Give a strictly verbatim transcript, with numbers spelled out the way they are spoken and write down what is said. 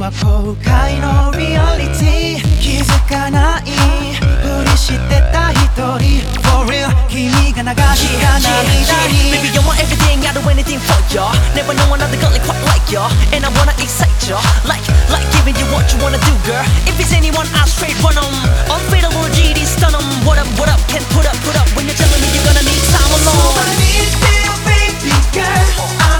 は後悔のリアリティ気づかないふりしてた一人 For real 君が流した涙に Baby you want everything I'll do anything for you Never know another girl like quite like you And I wanna excite you Like, like giving you what you wanna do girl If it's anyone I'll straight run 'em Unfadable G D stun 'em What up, what up, can't put up, put up When you're telling me you're gonna need time alone So I need you baby girl